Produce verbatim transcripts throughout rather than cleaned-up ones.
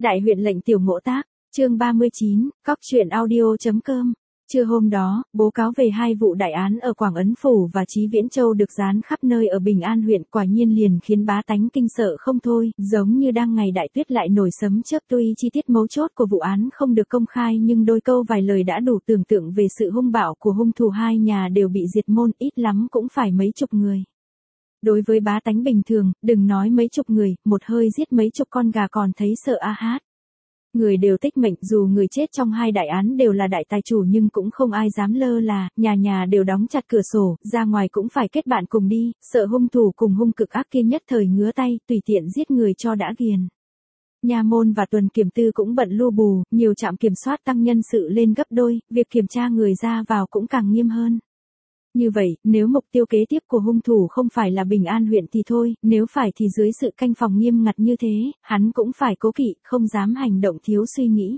Đại huyện lệnh Tiểu Ngộ Tác, chương ba mươi chín, cóc truyện audio.com. Trưa hôm đó, báo cáo về hai vụ đại án ở Quảng Ấn Phủ và Chí Viễn Châu được dán khắp nơi ở Bình An huyện, quả nhiên liền khiến bá tánh kinh sợ không thôi, giống như đang ngày đại tuyết lại nổi sấm chớp. Tuy chi tiết mấu chốt của vụ án không được công khai nhưng đôi câu vài lời đã đủ tưởng tượng về sự hung bạo của hung thủ. Hai nhà đều bị diệt môn, ít lắm cũng phải mấy chục người. Đối với bá tánh bình thường, đừng nói mấy chục người, một hơi giết mấy chục con gà còn thấy sợ a hát. Người đều tích mệnh, dù người chết trong hai đại án đều là đại tài chủ nhưng cũng không ai dám lơ là, nhà nhà đều đóng chặt cửa sổ, ra ngoài cũng phải kết bạn cùng đi, sợ hung thủ cùng hung cực ác kia nhất thời ngứa tay, tùy tiện giết người cho đã ghiền. Nha môn và tuần kiểm tư cũng bận lu bù, nhiều trạm kiểm soát tăng nhân sự lên gấp đôi, việc kiểm tra người ra vào cũng càng nghiêm hơn. Như vậy, nếu mục tiêu kế tiếp của hung thủ không phải là Bình An huyện thì thôi, nếu phải thì dưới sự canh phòng nghiêm ngặt như thế, hắn cũng phải cố kỵ, không dám hành động thiếu suy nghĩ.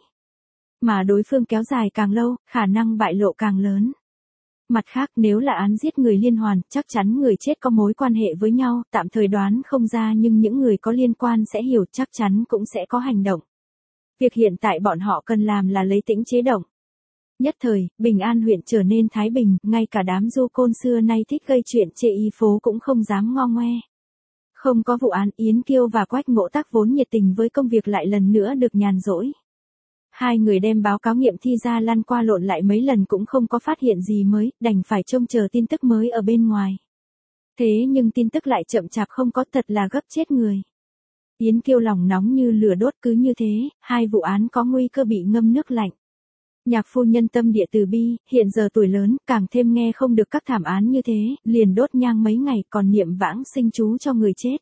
Mà đối phương kéo dài càng lâu, khả năng bại lộ càng lớn. Mặt khác, nếu là án giết người liên hoàn, chắc chắn người chết có mối quan hệ với nhau, tạm thời đoán không ra nhưng những người có liên quan sẽ hiểu, chắc chắn cũng sẽ có hành động. Việc hiện tại bọn họ cần làm là lấy tĩnh chế động. Nhất thời, Bình An huyện trở nên thái bình, ngay cả đám du côn xưa nay thích gây chuyện chê y phố cũng không dám ngo ngoe. Không có vụ án, Yến Kiêu và Quách Ngộ Tác vốn nhiệt tình với công việc lại lần nữa được nhàn rỗi. Hai người đem báo cáo nghiệm thi ra lăn qua lộn lại mấy lần cũng không có phát hiện gì mới, đành phải trông chờ tin tức mới ở bên ngoài. Thế nhưng tin tức lại chậm chạp không có, thật là gấp chết người. Yến Kiêu lòng nóng như lửa đốt, cứ như thế, hai vụ án có nguy cơ bị ngâm nước lạnh. Nhạc phu nhân tâm địa từ bi, hiện giờ tuổi lớn, càng thêm nghe không được các thảm án như thế, liền đốt nhang mấy ngày còn niệm vãng sinh chú cho người chết.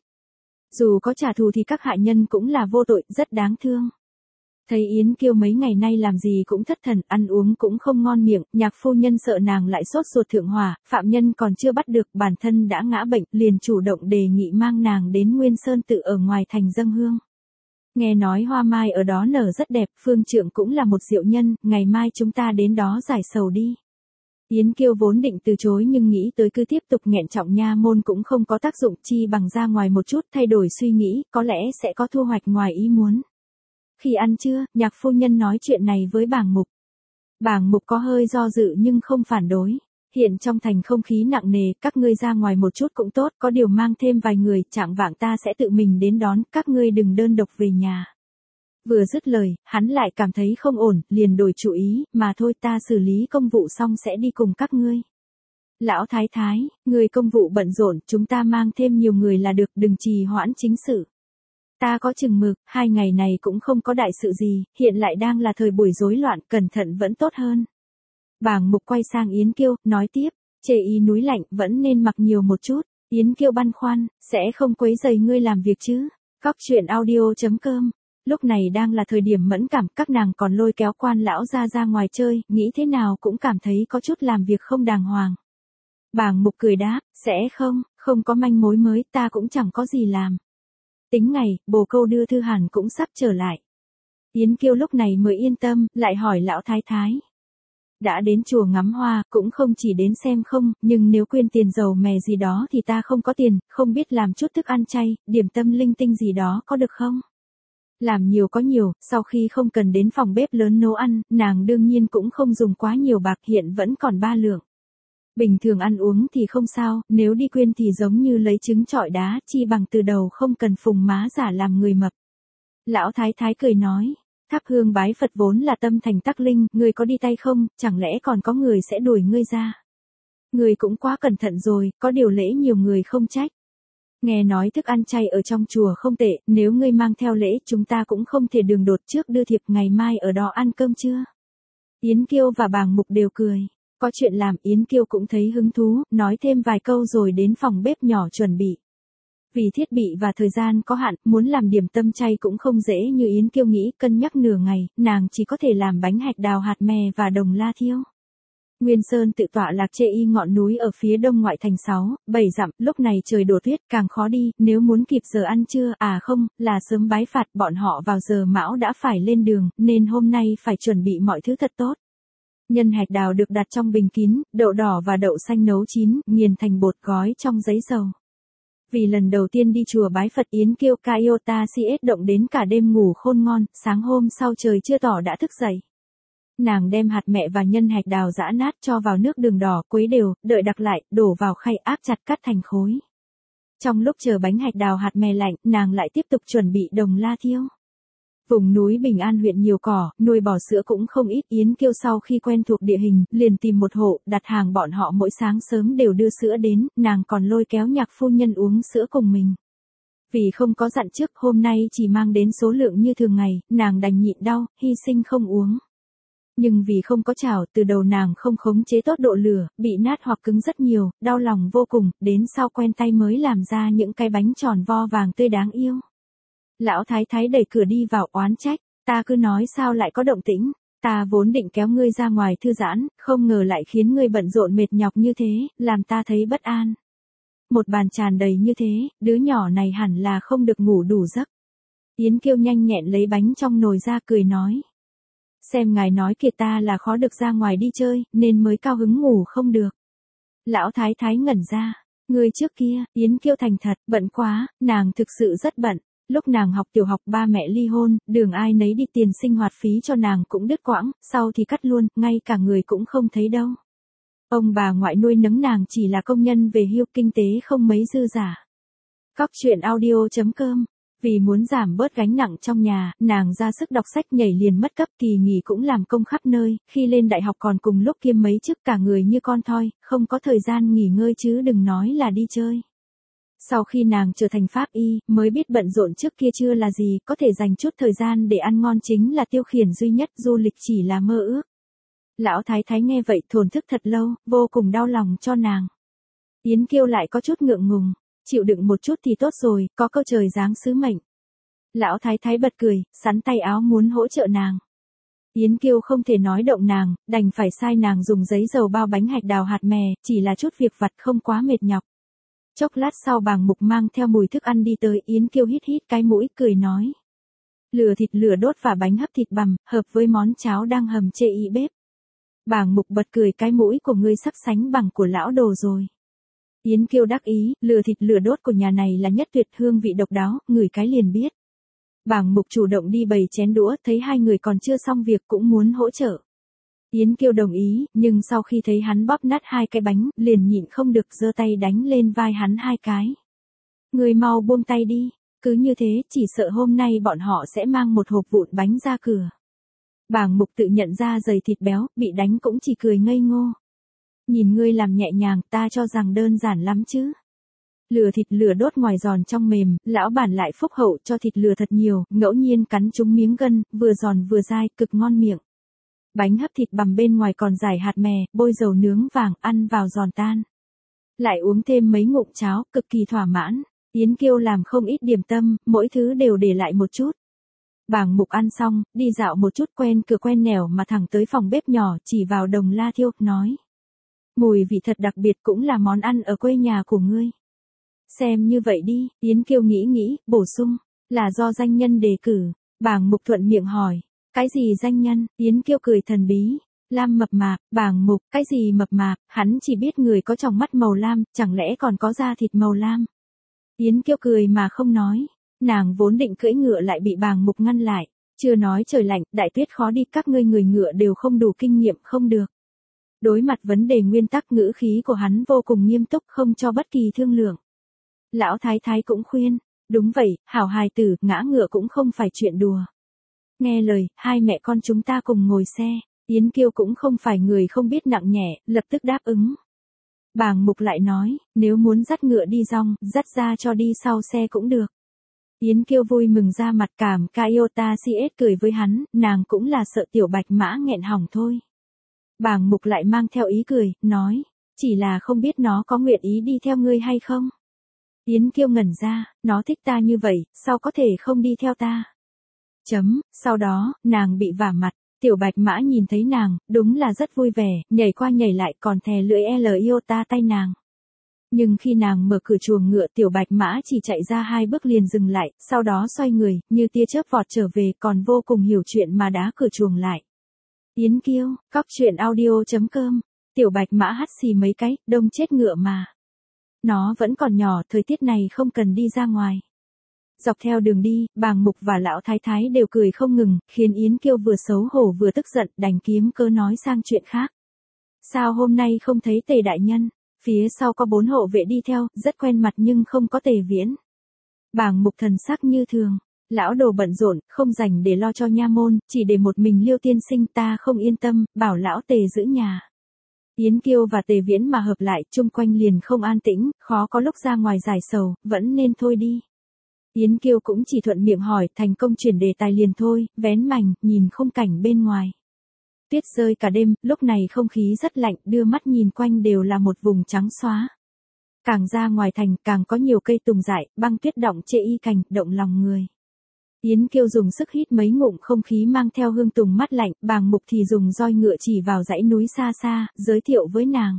Dù có trả thù thì các hạ nhân cũng là vô tội, rất đáng thương. Thấy Yến Kiêu mấy ngày nay làm gì cũng thất thần, ăn uống cũng không ngon miệng, nhạc phu nhân sợ nàng lại sốt ruột thượng hỏa, phạm nhân còn chưa bắt được, bản thân đã ngã bệnh, liền chủ động đề nghị mang nàng đến Nguyên Sơn Tự ở ngoài thành dâng hương. Nghe nói hoa mai ở đó nở rất đẹp, phương trượng cũng là một diệu nhân, ngày mai chúng ta đến đó giải sầu đi. Yến Kiêu vốn định từ chối nhưng nghĩ tới cứ tiếp tục nghẹn trọng nha môn cũng không có tác dụng, chi bằng ra ngoài một chút, thay đổi suy nghĩ, có lẽ sẽ có thu hoạch ngoài ý muốn. Khi ăn trưa, nhạc phu nhân nói chuyện này với bàng mục. Bàng mục có hơi do dự nhưng không phản đối. Hiện trong thành không khí nặng nề, các ngươi ra ngoài một chút cũng tốt, có điều mang thêm vài người, chạng vạng ta sẽ tự mình đến đón, các ngươi đừng đơn độc về nhà. Vừa dứt lời, hắn lại cảm thấy không ổn, liền đổi chủ ý, mà thôi ta xử lý công vụ xong sẽ đi cùng các ngươi. Lão thái thái, người công vụ bận rộn, chúng ta mang thêm nhiều người là được, đừng trì hoãn chính sự. Ta có chừng mực, hai ngày này cũng không có đại sự gì, hiện lại đang là thời buổi rối loạn, cẩn thận vẫn tốt hơn. Bàng mục quay sang Yến Kiêu, nói tiếp, chê y núi lạnh, vẫn nên mặc nhiều một chút. Yến Kiêu băn khoăn, sẽ không quấy rầy ngươi làm việc chứ. Cóc truyện audio.com. Lúc này đang là thời điểm mẫn cảm, các nàng còn lôi kéo quan lão ra ra ngoài chơi, nghĩ thế nào cũng cảm thấy có chút làm việc không đàng hoàng. Bàng mục cười đáp, sẽ không, không có manh mối mới, ta cũng chẳng có gì làm. Tính ngày, bồ câu đưa thư hàn cũng sắp trở lại. Yến Kiêu lúc này mới yên tâm, lại hỏi lão thái thái. Đã đến chùa ngắm hoa, cũng không chỉ đến xem không, nhưng nếu quyên tiền dầu mè gì đó thì ta không có tiền, không biết làm chút thức ăn chay, điểm tâm linh tinh gì đó có được không? Làm nhiều có nhiều, sau khi không cần đến phòng bếp lớn nấu ăn, nàng đương nhiên cũng không dùng quá nhiều bạc, hiện vẫn còn ba lượng. Bình thường ăn uống thì không sao, nếu đi quyên thì giống như lấy trứng trọi đá, chi bằng từ đầu không cần phùng má giả làm người mập. Lão thái thái cười nói. Thắp hương bái Phật vốn là tâm thành tắc linh, ngươi có đi tay không, chẳng lẽ còn có người sẽ đuổi ngươi ra. Ngươi cũng quá cẩn thận rồi, có điều lễ nhiều người không trách. Nghe nói thức ăn chay ở trong chùa không tệ, nếu ngươi mang theo lễ chúng ta cũng không thể đường đột trước đưa thiệp, ngày mai ở đó ăn cơm chưa. Yến Kiêu và bàng mục đều cười. Có chuyện làm, Yến Kiêu cũng thấy hứng thú, nói thêm vài câu rồi đến phòng bếp nhỏ chuẩn bị. Vì thiết bị và thời gian có hạn, muốn làm điểm tâm chay cũng không dễ như Yến Kiêu nghĩ, cân nhắc nửa ngày, nàng chỉ có thể làm bánh hạch đào hạt mè và đồng la thiêu. Nguyên Sơn Tự tọa lạc chê y ngọn núi ở phía đông ngoại thành sáu, bảy dặm, lúc này trời đổ tuyết càng khó đi, nếu muốn kịp giờ ăn trưa, à không, là sớm bái phạt, bọn họ vào giờ mão đã phải lên đường, nên hôm nay phải chuẩn bị mọi thứ thật tốt. Nhân hạch đào được đặt trong bình kín, đậu đỏ và đậu xanh nấu chín, nghiền thành bột gói trong giấy dầu. Vì lần đầu tiên đi chùa bái Phật, Yến Kiêu Kayota cs động đến cả đêm ngủ khôn ngon, sáng hôm sau trời chưa tỏ đã thức dậy. Nàng đem hạt mẹ và nhân hạch đào giã nát cho vào nước đường đỏ quấy đều, đợi đặc lại, đổ vào khay áp chặt cắt thành khối. Trong lúc chờ bánh hạch đào hạt mè lạnh, nàng lại tiếp tục chuẩn bị đồng la thiêu. Vùng núi Bình An huyện nhiều cỏ, nuôi bò sữa cũng không ít. Yến Kiêu sau khi quen thuộc địa hình, liền tìm một hộ, đặt hàng bọn họ mỗi sáng sớm đều đưa sữa đến, nàng còn lôi kéo Nhạc phu nhân uống sữa cùng mình. Vì không có dặn trước, hôm nay chỉ mang đến số lượng như thường ngày, nàng đành nhịn đau, hy sinh không uống. Nhưng vì không có chảo, từ đầu nàng không khống chế tốt độ lửa, bị nát hoặc cứng rất nhiều, đau lòng vô cùng, đến sau quen tay mới làm ra những cái bánh tròn vo vàng tươi đáng yêu. Lão thái thái đẩy cửa đi vào oán trách, ta cứ nói sao lại có động tĩnh, ta vốn định kéo ngươi ra ngoài thư giãn, không ngờ lại khiến ngươi bận rộn mệt nhọc như thế, làm ta thấy bất an. Một bàn tràn đầy như thế, đứa nhỏ này hẳn là không được ngủ đủ giấc. Yến Kiêu nhanh nhẹn lấy bánh trong nồi ra cười nói. Xem ngài nói kìa, ta là khó được ra ngoài đi chơi, nên mới cao hứng ngủ không được. Lão thái thái ngẩn ra, ngươi trước kia, Yến Kiêu thành thật, bận quá, nàng thực sự rất bận. Lúc nàng học tiểu học ba mẹ ly hôn, đường ai nấy đi, tiền sinh hoạt phí cho nàng cũng đứt quãng, sau thì cắt luôn, ngay cả người cũng không thấy đâu. Ông bà ngoại nuôi nấng nàng chỉ là công nhân về hưu, kinh tế không mấy dư giả. Cóc truyện audio chấm com. Vì muốn giảm bớt gánh nặng trong nhà, nàng ra sức đọc sách, nhảy liền mất cấp, kỳ nghỉ cũng làm công khắp nơi, khi lên đại học còn cùng lúc kiêm mấy chức, cả người như con thoi, không có thời gian nghỉ ngơi chứ đừng nói là đi chơi. Sau khi nàng trở thành pháp y, mới biết bận rộn trước kia chưa là gì, có thể dành chút thời gian để ăn ngon chính là tiêu khiển duy nhất, du lịch chỉ là mơ ước. Lão thái thái nghe vậy thổn thức thật lâu, vô cùng đau lòng cho nàng. Yến Kiêu lại có chút ngượng ngùng, chịu đựng một chút thì tốt rồi, có câu trời giáng sứ mệnh. Lão thái thái bật cười, sắn tay áo muốn hỗ trợ nàng. Yến Kiêu không thể nói động nàng, đành phải sai nàng dùng giấy dầu bao bánh hạch đào hạt mè, chỉ là chút việc vặt không quá mệt nhọc. Chốc lát sau Bàng Mục mang theo mùi thức ăn đi tới, Yến Kiêu hít hít cái mũi, cười nói. Lửa thịt lửa đốt và bánh hấp thịt bằm, hợp với món cháo đang hầm chê y bếp. Bàng Mục bật cười, cái mũi của ngươi sắp sánh bằng của lão đồ rồi. Yến Kiêu đắc ý, lửa thịt lửa đốt của nhà này là nhất tuyệt, hương vị độc đáo, ngửi cái liền biết. Bàng Mục chủ động đi bày chén đũa, thấy hai người còn chưa xong việc cũng muốn hỗ trợ. Yến Kiêu đồng ý, nhưng sau khi thấy hắn bóp nát hai cái bánh, liền nhịn không được giơ tay đánh lên vai hắn hai cái. Người mau buông tay đi, cứ như thế, chỉ sợ hôm nay bọn họ sẽ mang một hộp vụn bánh ra cửa. Bàng Mục tự nhận ra dày thịt béo, bị đánh cũng chỉ cười ngây ngô. Nhìn ngươi làm nhẹ nhàng, ta cho rằng đơn giản lắm chứ. Lửa thịt lửa đốt ngoài giòn trong mềm, lão bản lại phúc hậu cho thịt lửa thật nhiều, ngẫu nhiên cắn trúng miếng gân, vừa giòn vừa dai, cực ngon miệng. Bánh hấp thịt bằm bên ngoài còn rải hạt mè, bôi dầu nướng vàng, ăn vào giòn tan. Lại uống thêm mấy ngụm cháo, cực kỳ thỏa mãn. Yến Kiêu làm không ít điểm tâm, mỗi thứ đều để lại một chút. Bàng Mục ăn xong, đi dạo một chút, quen cửa quen nẻo mà thẳng tới phòng bếp nhỏ, chỉ vào đồng la thiêu, nói. Mùi vị thật đặc biệt, cũng là món ăn ở quê nhà của ngươi. Xem như vậy đi, Yến Kiêu nghĩ nghĩ, bổ sung, là do danh nhân đề cử. Bàng Mục thuận miệng hỏi. Cái gì danh nhân? Yến Kiêu cười thần bí. Lam mập mạp. Bàng Mục, cái gì mập mạp, hắn chỉ biết người có tròng mắt màu lam, chẳng lẽ còn có da thịt màu lam. Yến Kiêu cười mà không nói. Nàng vốn định cưỡi ngựa lại bị Bàng Mục ngăn lại. Chưa nói trời lạnh, đại tuyết khó đi, các ngươi người ngựa đều không đủ kinh nghiệm, không được. Đối mặt vấn đề nguyên tắc, ngữ khí của hắn vô cùng nghiêm túc, không cho bất kỳ thương lượng. Lão thái thái cũng khuyên. Đúng vậy, hảo hài tử, ngã ngựa cũng không phải chuyện đùa. Nghe lời, hai mẹ con chúng ta cùng ngồi xe. Yến Kiêu cũng không phải người không biết nặng nhẹ, lập tức đáp ứng. Bàng Mục lại nói, nếu muốn dắt ngựa đi rong, dắt ra cho đi sau xe cũng được. Yến Kiêu vui mừng ra mặt, cảm Kayota cs cười với hắn, nàng cũng là sợ tiểu bạch mã nghẹn hỏng thôi. Bàng Mục lại mang theo ý cười, nói, chỉ là không biết nó có nguyện ý đi theo ngươi hay không. Yến Kiêu ngẩn ra, nó thích ta như vậy, sao có thể không đi theo ta. Chấm, sau đó, nàng bị vả mặt, tiểu bạch mã nhìn thấy nàng, đúng là rất vui vẻ, nhảy qua nhảy lại còn thè lưỡi Iota tay nàng. Nhưng khi nàng mở cửa chuồng ngựa, tiểu bạch mã chỉ chạy ra hai bước liền dừng lại, sau đó xoay người, như tia chớp vọt trở về, còn vô cùng hiểu chuyện mà đá cửa chuồng lại. Yến Kiêu, cóc truyện audio chấm com, tiểu bạch mã hắt xì mấy cái, đông chết ngựa mà. Nó vẫn còn nhỏ, thời tiết này không cần đi ra ngoài. Dọc theo đường đi, Bàng Mục và lão thái thái đều cười không ngừng, khiến Yến Kiêu vừa xấu hổ vừa tức giận, đành kiếm cớ nói sang chuyện khác. Sao hôm nay không thấy Tề đại nhân? Phía sau có bốn hộ vệ đi theo, rất quen mặt nhưng không có Tề Viễn. Bàng Mục thần sắc như thường. Lão đồ bận rộn, không rảnh để lo cho nha môn, chỉ để một mình Liêu tiên sinh, ta không yên tâm, bảo lão Tề giữ nhà. Yến Kiêu và Tề Viễn mà hợp lại, chung quanh liền không an tĩnh, khó có lúc ra ngoài giải sầu, vẫn nên thôi đi. Yến Kiêu cũng chỉ thuận miệng hỏi, thành công chuyển đề tài liền thôi, vén mành, nhìn khung cảnh bên ngoài. Tuyết rơi cả đêm, lúc này không khí rất lạnh, đưa mắt nhìn quanh đều là một vùng trắng xóa. Càng ra ngoài thành, càng có nhiều cây tùng dại, băng tuyết đọng chê y cành, động lòng người. Yến Kiêu dùng sức hít mấy ngụm không khí mang theo hương tùng mát lạnh, Bàng Mục thì dùng roi ngựa chỉ vào dãy núi xa xa, giới thiệu với nàng.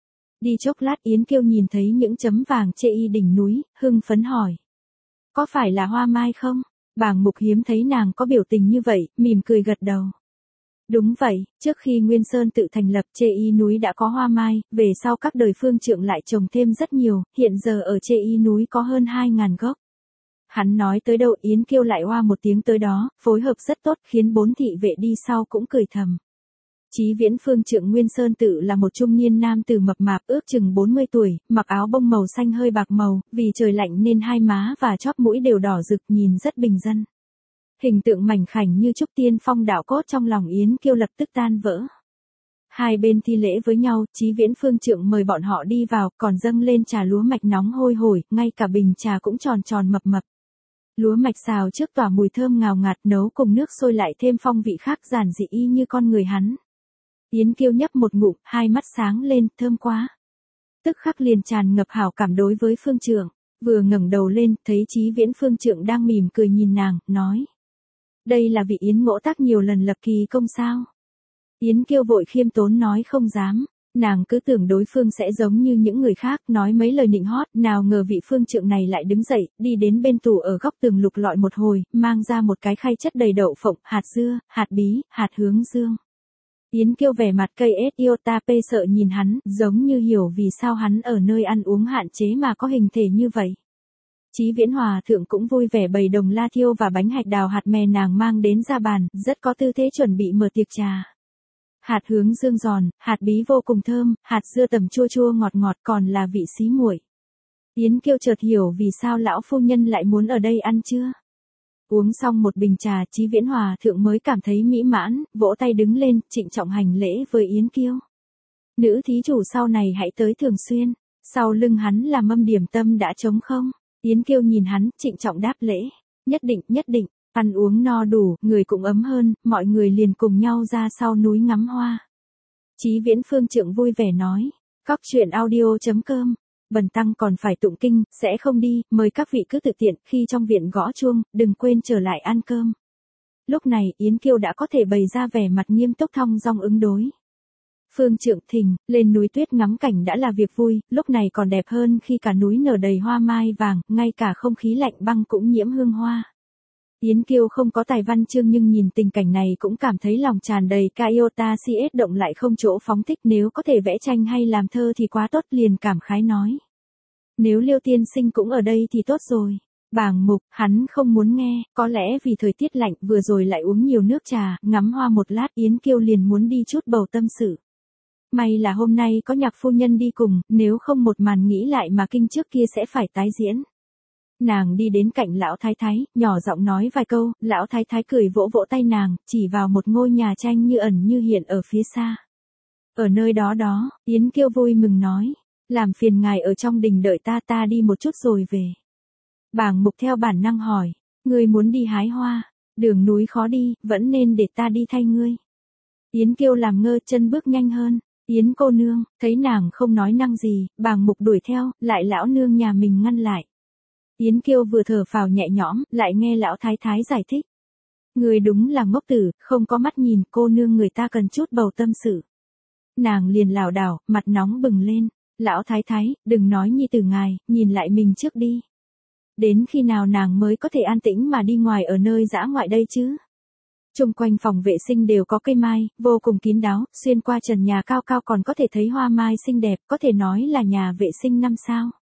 Đi chốc lát Yến Kiêu nhìn thấy những chấm vàng chê y đỉnh núi, hưng phấn hỏi. Có phải là hoa mai không? Bàng Mục hiếm thấy nàng có biểu tình như vậy, mỉm cười gật đầu. Đúng vậy, trước khi Nguyên Sơn tự thành lập chê y núi đã có hoa mai, về sau các đời phương trượng lại trồng thêm rất nhiều, hiện giờ ở chê y núi có hơn hai ngàn gốc. Hắn nói tới đâu Yến Kiêu lại hoa một tiếng tới đó, phối hợp rất tốt khiến bốn thị vệ đi sau cũng cười thầm. Chí Viễn phương trượng Nguyên Sơn tự là một trung niên nam tử mập mạp ước chừng bốn mươi tuổi, mặc áo bông màu xanh hơi bạc màu, vì trời lạnh nên hai má và chóp mũi đều đỏ rực nhìn rất bình dân. Hình tượng mảnh khảnh như trúc tiên phong đạo cốt trong lòng Yến Kiêu lập tức tan vỡ. Hai bên thi lễ với nhau, Chí Viễn phương trượng mời bọn họ đi vào, còn dâng lên trà lúa mạch nóng hôi hổi, ngay cả bình trà cũng tròn tròn mập mập. Lúa mạch xào trước tỏa mùi thơm ngào ngạt, nấu cùng nước sôi lại thêm phong vị khác giản dị y như con người hắn. Yến Kiêu nhấp một ngụm, hai mắt sáng lên, thơm quá. Tức khắc liền tràn ngập hảo cảm đối với phương trượng, vừa ngẩng đầu lên, thấy Chí Viễn phương trượng đang mỉm cười nhìn nàng, nói. Đây là vị Yến ngỗ tác nhiều lần lập kỳ công sao? Yến Kiêu vội khiêm tốn nói không dám. Nàng cứ tưởng đối phương sẽ giống như những người khác, nói mấy lời nịnh hót, nào ngờ vị phương trượng này lại đứng dậy, đi đến bên tủ ở góc tường lục lọi một hồi, mang ra một cái khay chất đầy đậu phộng, hạt dưa, hạt bí, hạt hướng dương. Yến Kiêu vẻ mặt cây ết yêu ta pê sợ nhìn hắn, giống như hiểu vì sao hắn ở nơi ăn uống hạn chế mà có hình thể như vậy. Chí Viễn hòa thượng cũng vui vẻ bày đồng la thiêu và bánh hạch đào hạt mè nàng mang đến ra bàn, rất có tư thế chuẩn bị mở tiệc trà. Hạt hướng dương giòn, hạt bí vô cùng thơm, hạt dưa tầm chua chua ngọt ngọt còn là vị xí muội. Yến Kiêu chợt hiểu vì sao lão phu nhân lại muốn ở đây ăn chưa. Uống xong một bình trà, Chí Viễn hòa thượng mới cảm thấy mỹ mãn, vỗ tay đứng lên, trịnh trọng hành lễ với Yến Kiêu. Nữ thí chủ sau này hãy tới thường xuyên, sau lưng hắn là mâm điểm tâm đã trống không? Yến Kiêu nhìn hắn, trịnh trọng đáp lễ. Nhất định, nhất định. Ăn uống no đủ, người cũng ấm hơn, mọi người liền cùng nhau ra sau núi ngắm hoa. Chí Viễn phương trượng vui vẻ nói, cóc truyện audio chấm com, bần tăng còn phải tụng kinh, sẽ không đi, mời các vị cứ tự tiện, khi trong viện gõ chuông, đừng quên trở lại ăn cơm. Lúc này Yến Kiêu đã có thể bày ra vẻ mặt nghiêm túc thong dong ứng đối. Phương trượng thỉnh, lên núi tuyết ngắm cảnh đã là việc vui, lúc này còn đẹp hơn khi cả núi nở đầy hoa mai vàng, ngay cả không khí lạnh băng cũng nhiễm hương hoa. Yến Kiêu không có tài văn chương nhưng nhìn tình cảnh này cũng cảm thấy lòng tràn đầy ca iota si ết động lại không chỗ phóng thích, nếu có thể vẽ tranh hay làm thơ thì quá tốt, liền cảm khái nói. Nếu Liêu tiên sinh cũng ở đây thì tốt rồi. Bàng Mục, hắn không muốn nghe, có lẽ vì thời tiết lạnh vừa rồi lại uống nhiều nước trà, ngắm hoa một lát Yến Kiêu liền muốn đi chút bầu tâm sự. May là hôm nay có nhạc phu nhân đi cùng, nếu không một màn nghĩ lại mà kinh trước kia sẽ phải tái diễn. Nàng đi đến cạnh lão thái thái, nhỏ giọng nói vài câu, lão thái thái cười vỗ vỗ tay nàng, chỉ vào một ngôi nhà tranh như ẩn như hiện ở phía xa. Ở nơi đó đó, Yến Kiêu vui mừng nói, làm phiền ngài ở trong đình đợi ta, ta đi một chút rồi về. Bàng Mục theo bản năng hỏi, ngươi muốn đi hái hoa, đường núi khó đi, vẫn nên để ta đi thay ngươi. Yến Kiêu làm ngơ, chân bước nhanh hơn. Yến cô nương, thấy nàng không nói năng gì, Bàng Mục đuổi theo, lại lão nương nhà mình ngăn lại. Yến Kiêu vừa thở phào nhẹ nhõm, lại nghe lão thái thái giải thích. Người đúng là ngốc tử, không có mắt nhìn, cô nương người ta cần chút bầu tâm sự. Nàng liền lảo đảo, mặt nóng bừng lên. Lão thái thái, đừng nói nhi tử ngài, nhìn lại mình trước đi. Đến khi nào nàng mới có thể an tĩnh mà đi ngoài ở nơi dã ngoại đây chứ? Chung quanh phòng vệ sinh đều có cây mai, vô cùng kín đáo, xuyên qua trần nhà cao cao còn có thể thấy hoa mai xinh đẹp, có thể nói là nhà vệ sinh năm sao.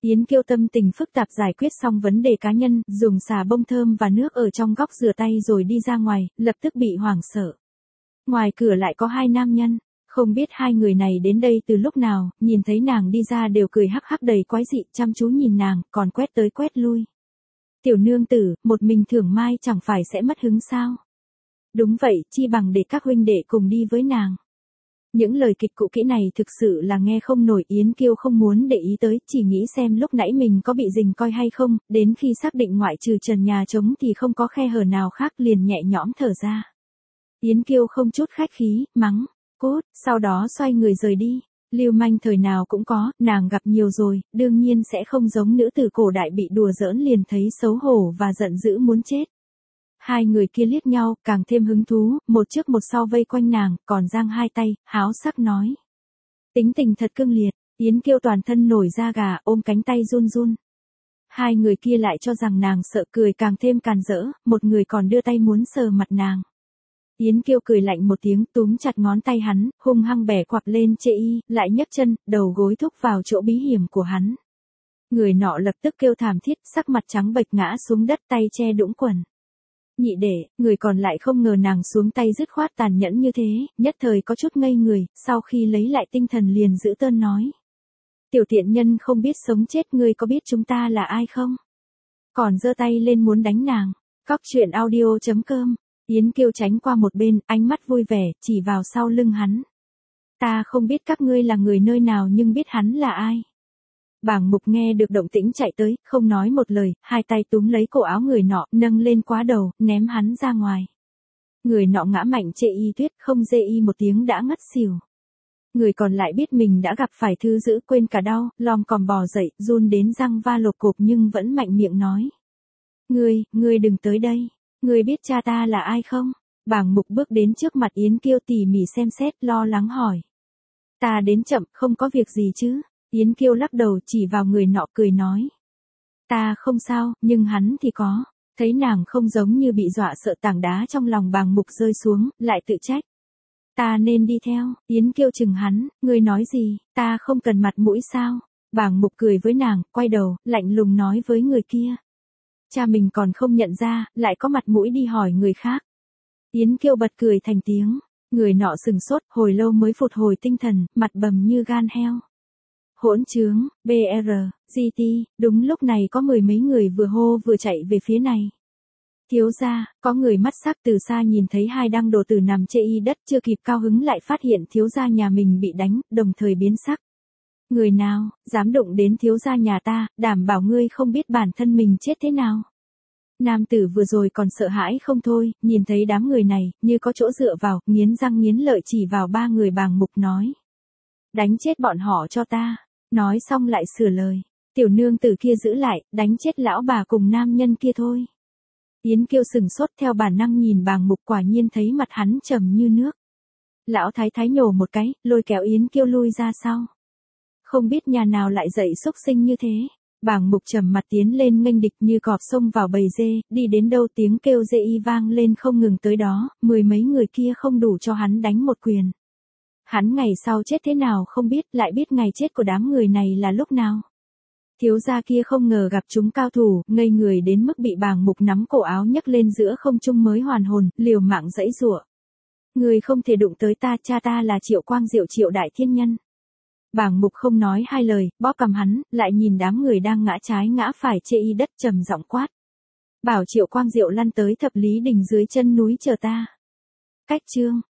Yến Kiêu tâm tình phức tạp giải quyết xong vấn đề cá nhân, dùng xà bông thơm và nước ở trong góc rửa tay rồi đi ra ngoài, lập tức bị hoảng sợ. Ngoài cửa lại có hai nam nhân, không biết hai người này đến đây từ lúc nào, nhìn thấy nàng đi ra đều cười hắc hắc đầy quái dị, chăm chú nhìn nàng, còn quét tới quét lui. Tiểu nương tử, một mình Thưởng Mai chẳng phải sẽ mất hứng sao? Đúng vậy, chi bằng để các huynh đệ cùng đi với nàng. Những lời kịch cũ kỹ này thực sự là nghe không nổi. Yến Kiêu không muốn để ý tới, chỉ nghĩ xem lúc nãy mình có bị rình coi hay không, đến khi xác định ngoại trừ trần nhà trống thì không có khe hở nào khác liền nhẹ nhõm thở ra. Yến Kiêu không chút khách khí, mắng, cút, sau đó xoay người rời đi. Lưu manh thời nào cũng có, nàng gặp nhiều rồi, đương nhiên sẽ không giống nữ tử cổ đại bị đùa giỡn liền thấy xấu hổ và giận dữ muốn chết. Hai người kia liếc nhau, càng thêm hứng thú, một trước một sau vây quanh nàng, còn giang hai tay, háo sắc nói. Tính tình thật cương liệt, Yến Kiêu toàn thân nổi da gà, ôm cánh tay run run. Hai người kia lại cho rằng nàng sợ, cười càng thêm càn rỡ, một người còn đưa tay muốn sờ mặt nàng. Yến Kiêu cười lạnh một tiếng, túm chặt ngón tay hắn, hung hăng bẻ quặp lên chê y, lại nhấc chân, đầu gối thúc vào chỗ bí hiểm của hắn. Người nọ lập tức kêu thảm thiết, sắc mặt trắng bệch ngã xuống đất, tay che đũng quần. Nhị đệ, người còn lại không ngờ nàng xuống tay dứt khoát tàn nhẫn như thế, nhất thời có chút ngây người, sau khi lấy lại tinh thần liền giữ tơn nói. Tiểu tiện nhân không biết sống chết, ngươi có biết chúng ta là ai không? Còn giơ tay lên muốn đánh nàng. Cóc truyện audio chấm com. Yến Kiêu tránh qua một bên, ánh mắt vui vẻ, chỉ vào sau lưng hắn. Ta không biết các ngươi là người nơi nào nhưng biết hắn là ai. Bàng Mục nghe được động tĩnh chạy tới, không nói một lời, hai tay túm lấy cổ áo người nọ, nâng lên quá đầu, ném hắn ra ngoài. Người nọ ngã mạnh chê y tuyết, không dê y một tiếng đã ngất xỉu. Người còn lại biết mình đã gặp phải thứ dữ, quên cả đau, lom còm bò dậy, run đến răng va lột cộp nhưng vẫn mạnh miệng nói. Ngươi, ngươi đừng tới đây. Ngươi biết cha ta là ai không? Bàng Mục bước đến trước mặt Yến Kiêu tỉ mỉ xem xét, lo lắng hỏi. Ta đến chậm, không có việc gì chứ? Yến Kiêu lắc đầu chỉ vào người nọ cười nói. Ta không sao, nhưng hắn thì có. Thấy nàng không giống như bị dọa sợ, tảng đá trong lòng Bàng Mục rơi xuống, lại tự trách. Ta nên đi theo. Yến Kiêu chừng hắn, ngươi nói gì, ta không cần mặt mũi sao? Bàng Mục cười với nàng, quay đầu, lạnh lùng nói với người kia. Cha mình còn không nhận ra, lại có mặt mũi đi hỏi người khác. Yến Kiêu bật cười thành tiếng, người nọ sừng sốt, hồi lâu mới phục hồi tinh thần, mặt bầm như gan heo. Hỗn trướng, bê rờ, giê tê, đúng lúc này có mười mấy người vừa hô vừa chạy về phía này. Thiếu gia, có người mắt sắc từ xa nhìn thấy hai đăng đồ tử nằm chê y đất, chưa kịp cao hứng lại phát hiện thiếu gia nhà mình bị đánh, đồng thời biến sắc. Người nào, dám đụng đến thiếu gia nhà ta, đảm bảo ngươi không biết bản thân mình chết thế nào. Nam tử vừa rồi còn sợ hãi không thôi, nhìn thấy đám người này, như có chỗ dựa vào, nghiến răng nghiến lợi chỉ vào ba người Bàng Mục nói. Đánh chết bọn họ cho ta. Nói xong lại sửa lời. Tiểu nương tử kia giữ lại, đánh chết lão bà cùng nam nhân kia thôi. Yến Kiêu sừng sốt theo bản năng nhìn Bàng Mục, quả nhiên thấy mặt hắn trầm như nước. Lão thái thái nhổ một cái, lôi kéo Yến Kiêu lui ra sau. Không biết nhà nào lại dậy xúc sinh như thế. Bàng Mục trầm mặt tiến lên nghênh địch như cọp xông vào bầy dê, đi đến đâu tiếng kêu dê y vang lên không ngừng tới đó, mười mấy người kia không đủ cho hắn đánh một quyền. Hắn ngày sau chết thế nào không biết, lại biết ngày chết của đám người này là lúc nào. Thiếu gia kia không ngờ gặp chúng cao thủ, ngây người đến mức bị Bàng Mục nắm cổ áo nhấc lên giữa không trung mới hoàn hồn, liều mạng giãy giụa. Người không thể đụng tới ta, cha ta là Triệu Quang Diệu, Triệu đại thiên nhân. Bàng Mục không nói hai lời, bóp cầm hắn, lại nhìn đám người đang ngã trái ngã phải chê y đất trầm giọng quát. Bảo Triệu Quang Diệu lăn tới Thập Lý Đỉnh dưới chân núi chờ ta. Cách chương